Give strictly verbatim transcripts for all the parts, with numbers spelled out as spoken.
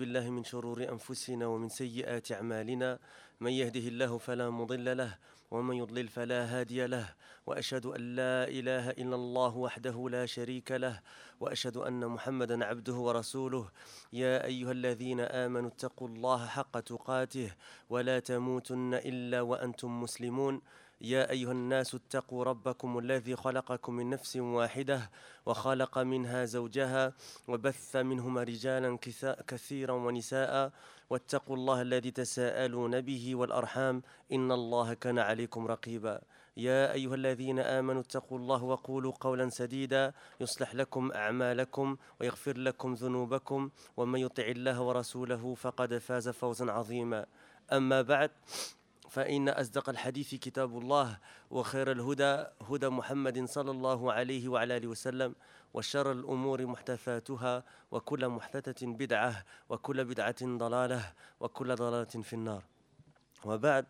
بالله من شرور أنفسنا ومن سيئات أعمالنا من يهده الله فلا مضل له ومن يضلل فلا هادي له وأشهد أن لا إله إلا الله وحده لا شريك له وأشهد أن محمدا عبده ورسوله يا أيها الذين آمنوا اتقوا الله حق تقاته ولا تموتن إلا وأنتم مسلمون يا أيها الناس اتقوا ربكم الذي خلقكم من نفس واحدة وخلق منها زوجها وبث منهما رجالا كثيرا ونساء واتقوا الله الذي تساءلون به والأرحام إن الله كان عليكم رقيبا يا أيها الذين آمنوا اتقوا الله وقولوا قولا سديدا يصلح لكم أعمالكم ويغفر لكم ذنوبكم ومن يطع الله ورسوله فقد فاز فوزا عظيما أما بعد فإن أصدق الحديث كتاب الله وخير الهدى هدى محمد صلى الله عليه وعلى آله وسلم وشر الأمور محدثاتها وكل محدثة بدعة وكل بدعة ضلالة وكل ضلالة في النار. وبعد,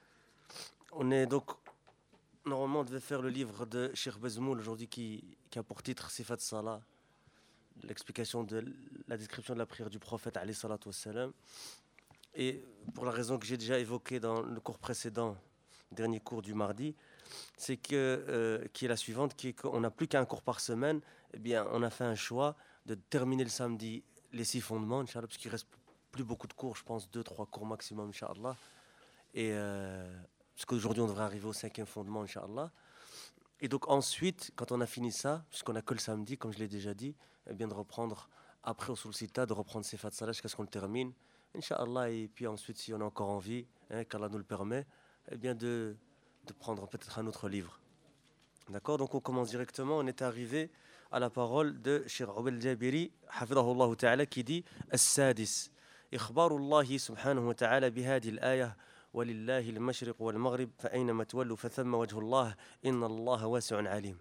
on est donc normalement on devait faire le livre de Cheikh Bezmoul aujourd'hui qui, qui a pour titre Sifat Salah, l'explication de la description de la prière du prophète alayhi salatu wassalam. Et pour la raison que j'ai déjà évoquée dans le cours précédent, dernier cours du mardi, c'est que, euh, qui est la suivante, qui est qu'on n'a plus qu'un cours par semaine. Eh bien, on a fait un choix de terminer le samedi les six fondements, Inch'Allah, parce qu'il ne reste plus beaucoup de cours, je pense deux, trois cours maximum, Inch'Allah. Et euh, parce qu'aujourd'hui, on devrait arriver au cinquième fondement, Inch'Allah. Et donc ensuite, quand on a fini ça, puisqu'on n'a que le samedi, comme je l'ai déjà dit, eh bien de reprendre, après au Sul-Sita, de reprendre Sifat Salah jusqu'à ce qu'on le termine. Inch'Allah, et puis ensuite, si on a encore envie, hein, qu'Allah nous le permet, eh bien de, de prendre peut-être un autre livre. D'accord? Donc on commence directement. On est arrivé à la parole de Cheikh Ubayd al-Jabiri, hafidhahullah ta'ala, qui dit As-Sadis, Ikhbarullahi subhanahu wa ta'ala bihadi al-ayah, walillahi al-mashriq wal-maghrib, fa'aynama tuwallu fathamma wajhullah, inna Allah wasi'un alim.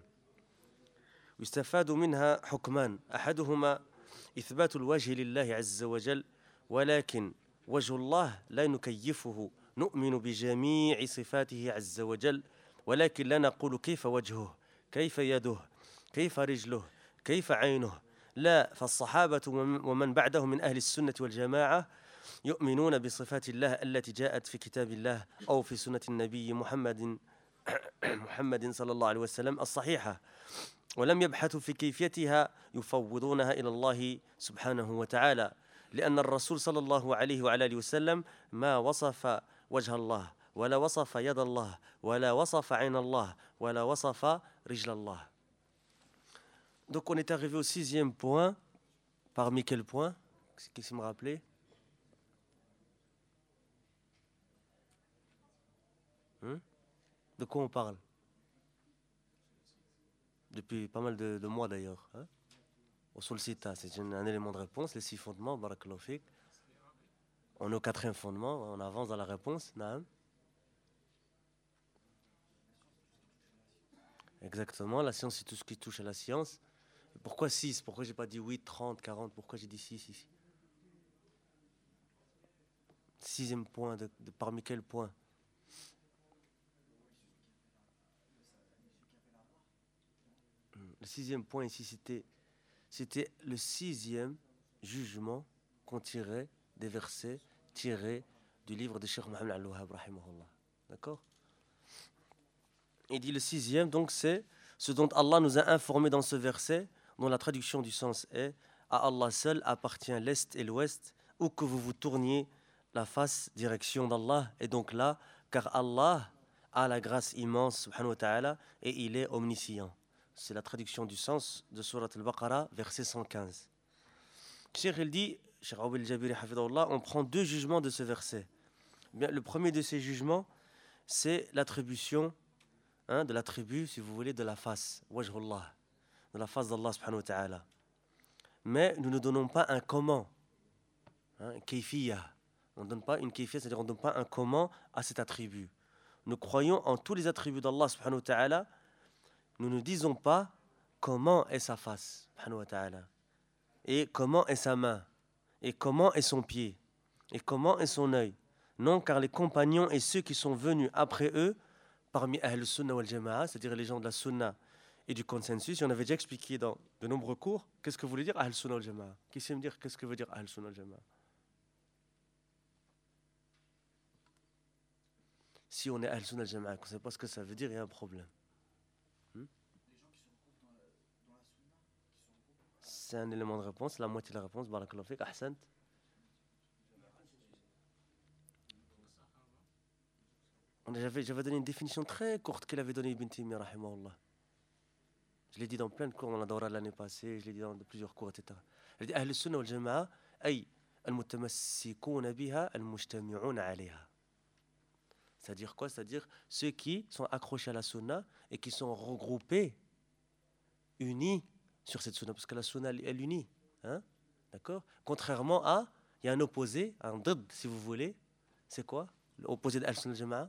يستفاد منها حكمان أحدهما إثبات الوجه لله عز وجل ولكن وجه الله لا نكيفه نؤمن بجميع صفاته عز وجل ولكن لا نقول كيف وجهه كيف يده كيف رجله كيف عينه لا فالصحابة ومن بعدهم من أهل السنة والجماعة يؤمنون بصفات الله التي جاءت في كتاب الله أو في سنة النبي محمد محمد صلى الله عليه وسلم الصحيحة ولم يبحثوا في كيفيتها يفوضونها إلى الله سبحانه وتعالى لأن الرسول صلى الله عليه وعلى آله وسلم ما وصف وجه الله ولا وصف يد الله ولا وصف عين الله ولا وصف رجل الله. Donc on est arrivé au sixième point. Parmi quels points? Qu'est-ce qui me rappelait? Hein? De quoi on parle? Depuis pas mal de, de mois d'ailleurs. Hein? Au Sul-Sita, c'est un, un élément de réponse, les six fondements, barakallahu fik. On est au quatrième fondement, on avance dans la réponse. Naam. Exactement, la science c'est tout ce qui touche à la science. Pourquoi six? Pourquoi j'ai pas dit huit, trente, quarante? Pourquoi j'ai dit six ici? Sixième point, de, de, parmi quels points? Le sixième point ici, c'était, c'était le sixième jugement qu'on tirait des versets tirés du livre de Cheikh Mohammed al-Wahhab, rahimahullah. D'accord? Il dit le sixième, donc c'est ce dont Allah nous a informé dans ce verset, dont la traduction du sens est à Allah seul appartient l'Est et l'Ouest, où que vous vous tourniez la face direction d'Allah, et donc là, car Allah a la grâce immense, subhanahu wa ta'ala, et il est omniscient. C'est la traduction du sens de Surat al-Baqarah, verset cent quinze. Cheikh il dit, Cheikh Ubayd al-Jabiri, hafidhahullah, on prend deux jugements de ce verset. Bien, le premier de ces jugements, c'est l'attribution, hein, de l'attribut, si vous voulez, de la face, wajhullah, de la face d'Allah subhanahu wa ta'ala. Mais nous ne donnons pas un comment, hein, kayfiyya. On ne donne pas une kayfiyya, c'est-à-dire on ne donne pas un comment à cet attribut. Nous croyons en tous les attributs d'Allah subhanahu wa ta'ala. Nous ne disons pas comment est sa face, subhanahu wa ta'ala, et comment est sa main, et comment est son pied, et comment est son œil. Non, car les compagnons et ceux qui sont venus après eux, parmi Ahl Sunnah wal Jama'a, c'est-à-dire les gens de la Sunna et du consensus, et on avait déjà expliqué dans de nombreux cours, qu'est-ce que voulait dire Ahl Sunnah wal Jama'a? Qui sait me dire qu'est-ce que veut dire Ahl Sunnah wal Jama'a? Si on est Ahl Sunnah al-Jama'a, qu'on ne sait pas ce que ça veut dire, il y a un problème. Hmm? C'est un élément de réponse, la moitié de la réponse. Barakallahu fik, ahsant. J'avais, j'avais donné une définition très courte qu'il avait donnée Ibn Taymiyyah, rahimahullah. Je l'ai dit dans plein de cours, dans la Dawra l'année passée, je l'ai dit dans plusieurs cours, et cetera. Il dit Ahl Sunnah wal Jama'a, ay al-mutamassikuna biha al-mujtami'una alayha. C'est-à-dire quoi? C'est-à-dire ceux qui sont accrochés à la Sunna et qui sont regroupés, unis sur cette Sunna, parce que la Sunna, elle unit. Hein? D'accord? Contrairement à, il y a un opposé, un did, si vous voulez. C'est quoi? L'opposé d'Ahl Sunnah wal Jama'a?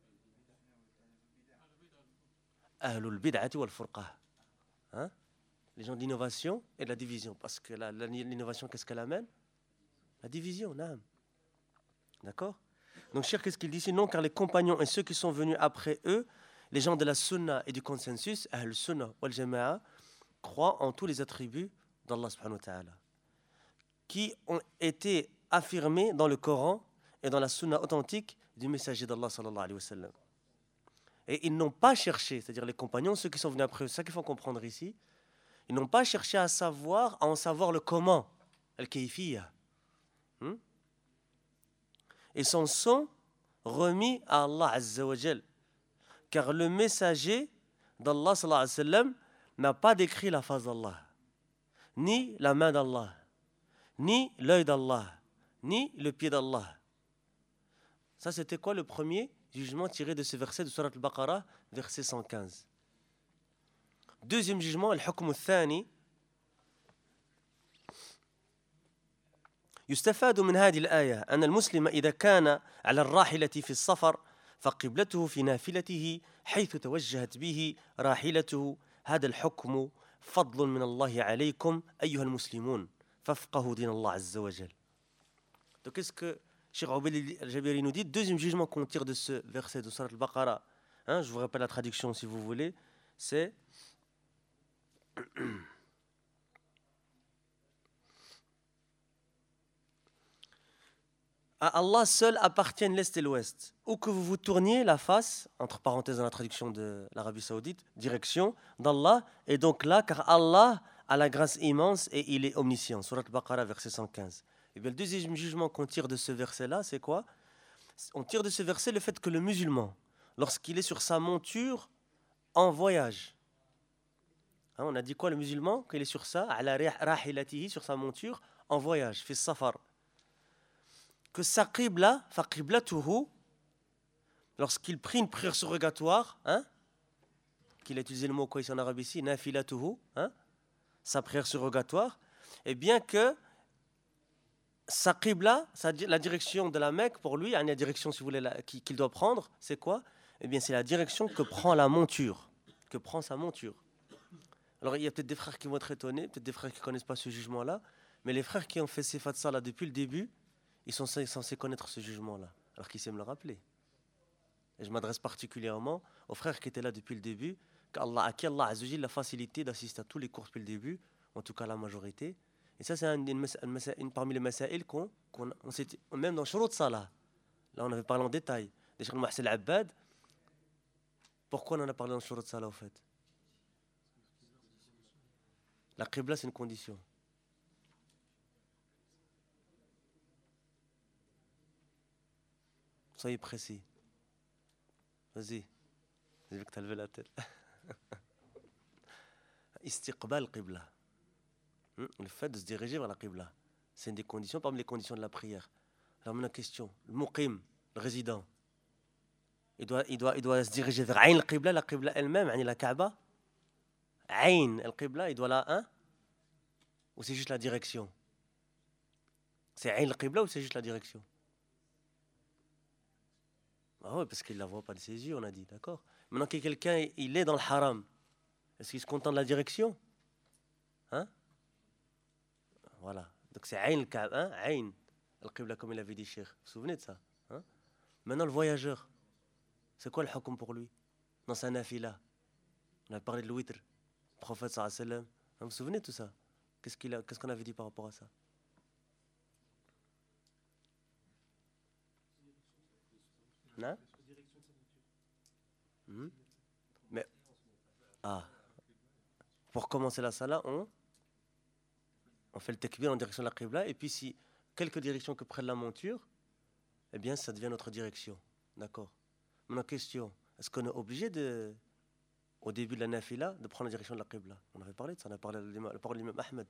Ahlul bid'ati wal furqah. Hein? Les gens d'innovation et de la division. Parce que la, la, l'innovation, qu'est-ce qu'elle amène? La division, naam. D'accord? Donc, cher, qu'est-ce qu'il dit? Sinon, car les compagnons et ceux qui sont venus après eux, les gens de la sunna et du consensus, Ahl Sunnah wal Jama'a, croient en tous les attributs d'Allah subhanahu wa ta'ala, qui ont été affirmés dans le Coran et dans la sunna authentique du messager d'Allah sallallahu alayhi wa sallam. Et ils n'ont pas cherché, c'est-à-dire les compagnons, ceux qui sont venus après eux, c'est ça qu'il faut comprendre ici, ils n'ont pas cherché à savoir, à en savoir le comment, al-kayfiyya. Hmm? Ils s'en sont remis à Allah Azza wa Jal, car le messager d'Allah sallallahu alayhi wa sallam n'a pas décrit la face d'Allah, ni la main d'Allah, ni l'œil d'Allah, ni le pied d'Allah. Ça, c'était quoi le premier jugement tiré de ce verset de Surat al-Baqarah, verset cent quinze. Deuxième jugement, al-hukm al-thani. يستفاد من هذه الآية أن المسلم إذا كان على الراحلة في السفر فقبلته في نافلته حيث توجهت به راحلته هذا الحكم فضل من الله عليكم أيها المسلمون فافقهوا دين الله عز وجل. Donc qu'est-ce que Cheikh Obeid al-Jabiri nous dit? Deuxième jugement qu'on tire de ce verset de Surat al-Baqarah, hein, je vous rappelle la traduction si vous voulez, c'est à Allah seul appartiennent l'Est et l'Ouest. Où que vous vous tourniez la face, entre parenthèses dans la traduction de l'Arabie Saoudite, direction d'Allah, et donc là, car Allah a la grâce immense et il est omniscient. Surat al-Baqarah, verset cent quinze. Et bien le deuxième jugement qu'on tire de ce verset-là, c'est quoi? On tire de ce verset le fait que le musulman, lorsqu'il est sur sa monture en voyage, hein, on a dit quoi le musulman? Qu'il est sur ça, ala rahilatihi, sur sa monture en voyage, fi safar. Que sa qibla, fa qiblatuhu, lorsqu'il prie une prière surrogatoire, hein, qu'il a utilisé le mot quoi ici en arabe ici, nafilatuhu, hein, sa prière surrogatoire, et bien que sa qibla, la direction de la Mecque, pour lui, la direction si vous voulez, la, qu'il doit prendre, c'est quoi? Eh bien, c'est la direction que prend la monture, que prend sa monture. Alors, il y a peut-être des frères qui vont être étonnés, peut-être des frères qui ne connaissent pas ce jugement-là, mais les frères qui ont fait ces fatsa-là depuis le début, ils sont censés connaître ce jugement-là, alors qu'ils savent me le rappeler. Et je m'adresse particulièrement aux frères qui étaient là depuis le début, qu'Allah, à qui Allah a la facilité d'assister à tous les cours depuis le début, en tout cas la majorité. Et ça, c'est une, une, une, une parmi les masaïl qu'on, qu'on on s'est, même dans Shurut Salah, là on avait parlé en détail, des Cheikh Mohsen Abbad. Pourquoi on en a parlé dans Shurut Salah au fait? La qibla, c'est une condition. Soyez précis. Vas-y. J'ai vu que tu as levé la tête. Istiqbal qibla. Le fait de se diriger vers la qibla, c'est une des conditions, parmi les conditions de la prière. Alors maintenant, question. Le muqim, le résident, il doit, il doit, il doit se diriger vers Ayn al-qibla, la qibla elle-même, la Kaaba. Ayn al-qibla, il doit la, hein? Ou c'est juste la direction? C'est Ayn al-qibla ou c'est juste la direction? Ah oui, parce qu'il ne la voit pas de ses yeux, on a dit, d'accord. Maintenant que quelqu'un, il est dans le haram, est-ce qu'il se contente de la direction? Hein? Voilà. Donc c'est Ayn al-Kaaba, hein? Ayn al-qibla, comme il avait dit Cheikh. Vous vous souvenez de ça? Hein? Maintenant, le voyageur, c'est quoi le hukm pour lui? Dans sa nafila. On a parlé de l'witr, le prophète sallallahu alayhi wa sallam. Vous vous souvenez de tout ça? Qu'est-ce, qu'il a, qu'est-ce qu'on avait dit par rapport à ça? Non? Hmm. Mais, ah, pour commencer la salat, on, on fait le takbir en direction de la qibla, et puis si quelque direction que prenne la monture, eh bien, ça devient notre direction. D'accord. Maintenant, question, est-ce qu'on est obligé de, au début de la nafila, de prendre la direction de la qibla? On avait parlé de ça, on a parlé de la parole de l'imam Ahmed.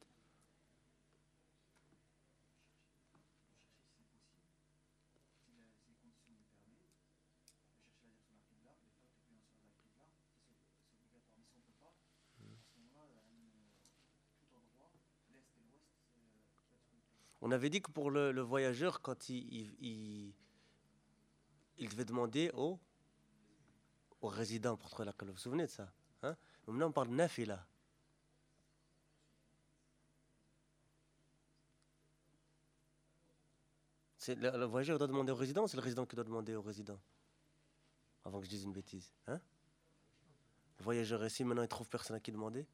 On avait dit que pour le, le voyageur, quand il, il, il, il devait demander au, au résident pour trouver la qibla. Vous vous souvenez de ça, hein? Maintenant, on parle de nafila. C'est le, le voyageur doit demander au résident ou c'est le résident qui doit demander au résident? Avant que je dise une bêtise. Hein? Le voyageur ici, maintenant, il trouve personne à qui demander.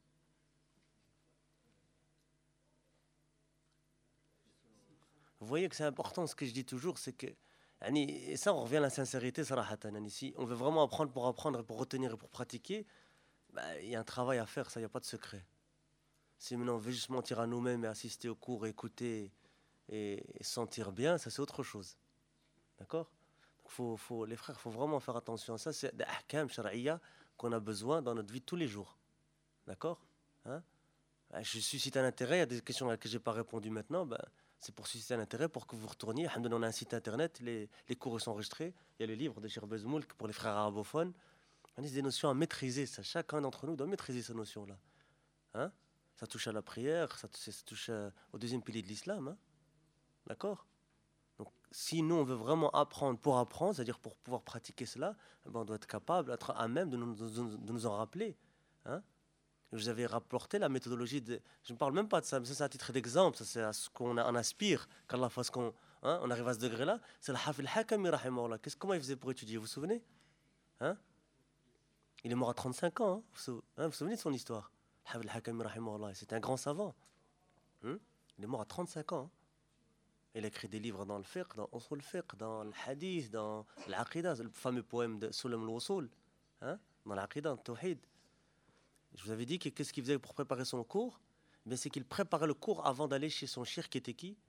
Vous voyez que c'est important, ce que je dis toujours, c'est que... Et ça, on revient à la sincérité, sarahatan. Si on veut vraiment apprendre pour apprendre, pour retenir et pour pratiquer, bah, il y a un travail à faire, ça, il n'y a pas de secret. Si maintenant on veut juste mentir à nous-mêmes et assister au cours, écouter et, et sentir bien, ça c'est autre chose. D'accord? Faut, faut, les frères, il faut vraiment faire attention à ça. C'est des ahkam shar'iyya qu'on a besoin dans notre vie de tous les jours. D'accord? Hein? Je suscite un intérêt. Il y a des questions à laquelle je n'ai pas répondu maintenant. Ben, c'est pour susciter un intérêt pour que vous retourniez. Alhamdoulilah, on a un site internet. Les, les cours sont enregistrés. Il y a le livre de Cheikh Bezmoulk pour les frères arabophones. On a des notions à maîtriser. Ça. Chacun d'entre nous doit maîtriser ces notions-là. Hein? Ça touche à la prière. Ça, ça touche à, au deuxième pilier de l'islam. Hein? D'accord? Donc, si nous, on veut vraiment apprendre pour apprendre, c'est-à-dire pour pouvoir pratiquer cela, ben on doit être capable, être à même de nous, de nous en rappeler. Hein? Je vous avais rapporté la méthodologie de... Je ne parle même pas de ça, mais ça c'est à titre d'exemple, ça c'est à ce qu'on en aspire, qu'Allah fasse qu'on hein, on arrive à ce degré-là. C'est le Hafid al-Hakami, rahimahullah. Qu'est-ce, comment il faisait pour étudier, vous vous souvenez? Hein? Il est mort à trente-cinq ans, hein? Vous, vous, hein, vous vous souvenez de son histoire? Hafid al-Hakami, rahimahullah. C'était un grand savant. Hein? Il est mort à trente-cinq ans. Hein? Il a écrit des livres dans le fiqh, dans Usul fiqh, dans le hadith, dans l'aqidah, le fameux poème de Sulam al-Wusul, hein, dans l'aqidah, dans le tawhid. Je vous avais dit que qu'est-ce qu'il faisait pour préparer son cours? Mais c'est qu'il préparait le cours avant d'aller chez son shir qui était qui?